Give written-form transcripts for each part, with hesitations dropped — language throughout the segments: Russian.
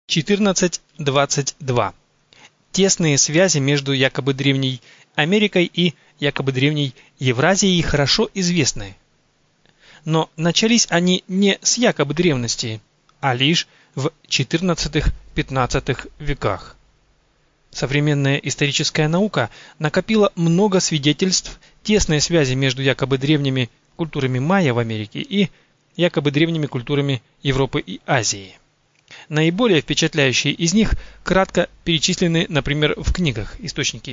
14.22. Тесные связи между якобы древней Америкой и якобы древней Евразией хорошо известны. Но начались они не с якобы древности, а лишь в XIV-XV веках. Современная историческая наука накопила много свидетельств тесной связи между якобы древними культурами майя в Америке и якобы древними культурами Европы и Азии. Наиболее впечатляющие из них кратко перечислены, например, в книгах. Источники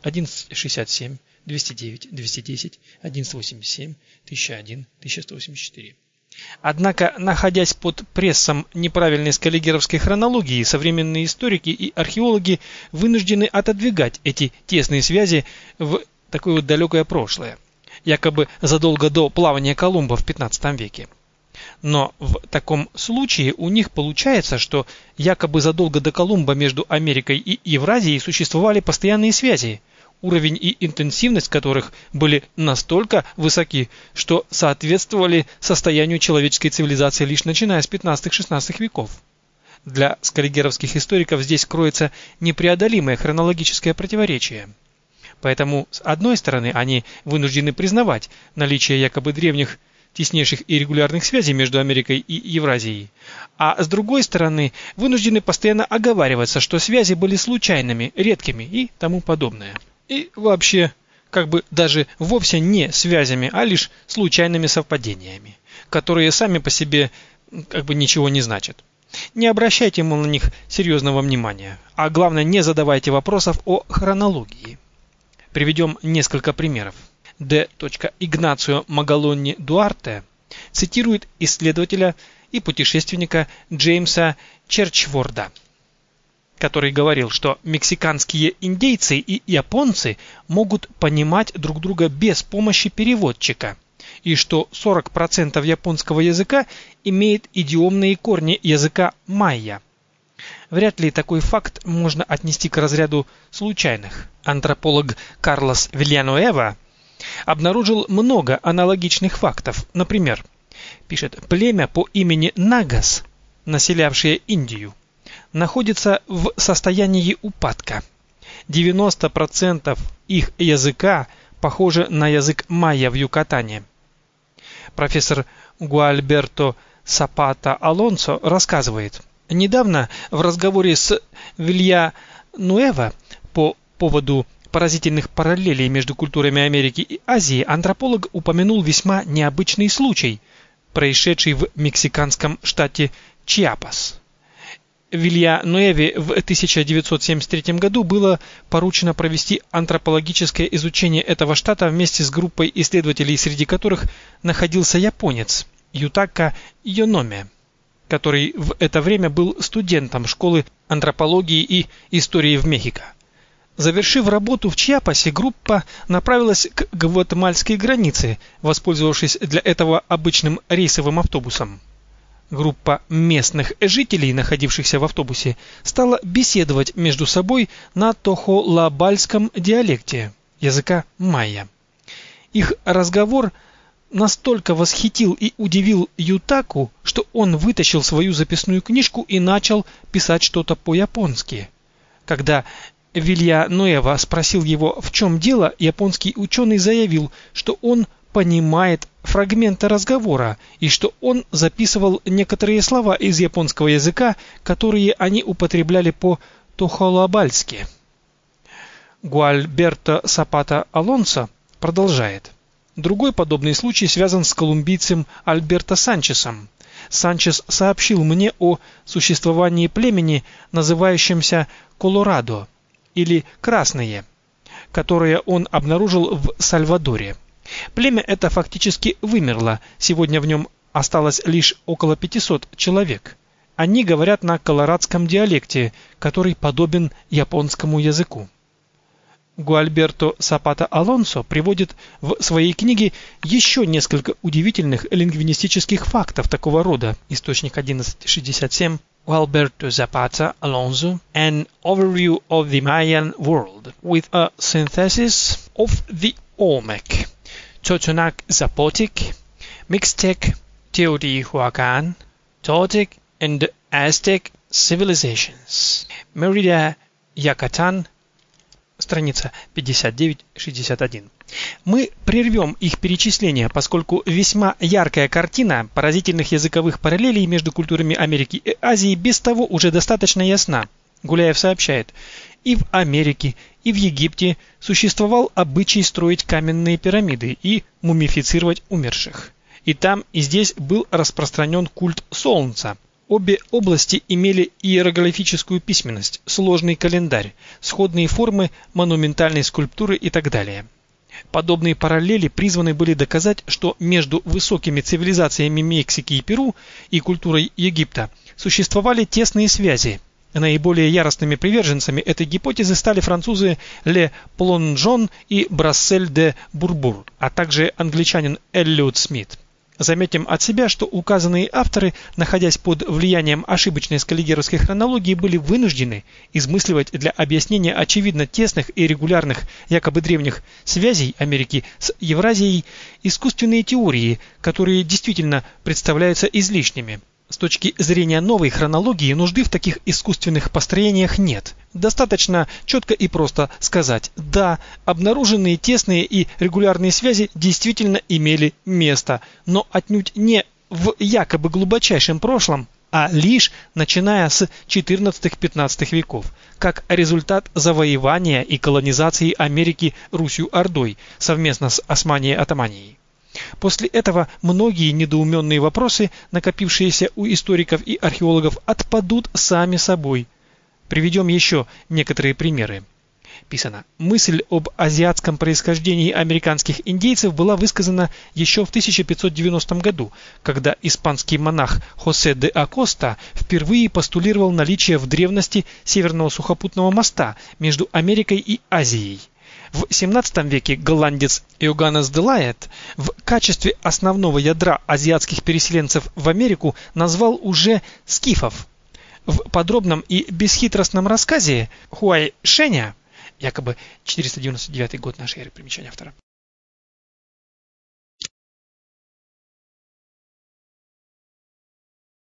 1167, 209, 210, 1187, 1001, 1184. Однако, находясь под прессом неправильной скаллигеровской хронологии, современные историки и археологи вынуждены отодвигать эти тесные связи в такое вот далекое прошлое, якобы задолго до плавания Колумба в 15 веке. Но в таком случае у них получается, что якобы задолго до Колумба между Америкой и Евразией существовали постоянные связи, уровень и интенсивность которых были настолько высоки, что соответствовали состоянию человеческой цивилизации лишь начиная с 15-16 веков. Для скаллигеровских историков здесь кроется непреодолимое хронологическое противоречие. Поэтому, с одной стороны, они вынуждены признавать наличие якобы древних теснейших и регулярных связей между Америкой и Евразией, а с другой стороны, вынуждены постоянно оговариваться, что связи были случайными, редкими и тому подобное. И вообще, как бы даже вовсе не связями, а лишь случайными совпадениями, которые сами по себе как бы ничего не значат. Не обращайте, мол, на них серьезного внимания, а главное, не задавайте вопросов о хронологии. Приведем несколько примеров. Д. Игнацио Магаллони Дуарте цитирует исследователя и путешественника Джеймса Черчворда, который говорил, что мексиканские индейцы и японцы могут понимать друг друга без помощи переводчика, и что 40% японского языка имеет идиомные корни языка майя. Вряд ли такой факт можно отнести к разряду случайных. Антрополог Карлос Вильянуэва обнаружил много аналогичных фактов. Например, пишет, племя по имени Нагас, населявшее Индию, находится в состоянии упадка. 90% их языка похоже на язык майя в Юкатане. Профессор Гуальберто Сапата Алонсо рассказывает, недавно в разговоре с Вильянуэва по поводу поразительных параллелей между культурами Америки и Азии антрополог упомянул весьма необычный случай, происшедший в мексиканском штате Чиапас. Вильянуэве в 1973 году было поручено провести антропологическое изучение этого штата вместе с группой исследователей, среди которых находился японец Ютака Йономе, который в это время был студентом школы антропологии и истории в Мехико. Завершив работу в Чиапасе, группа направилась к гватемальской границе, воспользовавшись для этого обычным рейсовым автобусом. Группа местных жителей, находившихся в автобусе, стала беседовать между собой на тохолабальском диалекте языка майя. Их разговор настолько восхитил и удивил Ютаку, что он вытащил свою записную книжку и начал писать что-то по-японски. Когда Вильянуэва спросил его, в чем дело, японский ученый заявил, что он понимает фрагменты разговора и что он записывал некоторые слова из японского языка, которые они употребляли по-тохолабальски. Гуальберто Сапата Алонсо продолжает. Другой подобный случай связан с колумбийцем Альберто Санчесом. Санчес сообщил мне о существовании племени, называющемся Колорадо, или Красные, которое он обнаружил в Сальвадоре. Племя это фактически вымерло, сегодня в нем осталось лишь около 500 человек. Они говорят на колорадском диалекте, который подобен японскому языку. Гуальберто Сапата Алонсо приводит в своей книге еще несколько удивительных лингвистических фактов такого рода. Источник 1167. Gualberto Zapata Alonso, An Overview of the Mayan World, with a Synthesis of the Olmec, Totonac Zapotec, Mixtec, Teotihuacan, Toltec and Aztec Civilizations. Merida Yucatan, страница 59-61. Мы прервем их перечисление, поскольку весьма яркая картина поразительных языковых параллелей между культурами Америки и Азии без того уже достаточно ясна. Гуляев сообщает: и в Америке, и в Египте существовал обычай строить каменные пирамиды и мумифицировать умерших. И там, и здесь был распространен культ Солнца. Обе области имели иероглифическую письменность, сложный календарь, сходные формы монументальной скульптуры и так далее. Подобные параллели призваны были доказать, что между высокими цивилизациями Мексики и Перу и культурой Египта существовали тесные связи. Наиболее яростными приверженцами этой гипотезы стали французы Ле Плонжон и Брассель де Бурбур, а также англичанин Эллиот Смит. Заметим от себя, что указанные авторы, находясь под влиянием ошибочной скаллигеровской хронологии, были вынуждены измысливать для объяснения очевидно тесных и регулярных якобы древних связей Америки с Евразией искусственные теории, которые действительно представляются излишними. С точки зрения новой хронологии нужды в таких искусственных построениях нет. Достаточно четко и просто сказать: да, обнаруженные тесные и регулярные связи действительно имели место, но отнюдь не в якобы глубочайшем прошлом, а лишь начиная с XIV-XV веков, как результат завоевания и колонизации Америки Русью-Ордой совместно с Османией-Атаманией. После этого многие недоуменные вопросы, накопившиеся у историков и археологов, отпадут сами собой. Приведем еще некоторые примеры. Писано: мысль об азиатском происхождении американских индейцев была высказана еще в 1590 году, когда испанский монах Хосе де Акоста впервые постулировал наличие в древности Северного сухопутного моста между Америкой и Азией. В XVII веке голландец Йоганнес де Лайет в качестве основного ядра азиатских переселенцев в Америку назвал уже скифов. В подробном и бесхитростном рассказе Хуай Шэня, якобы 499 год нашей эры, примечание автора,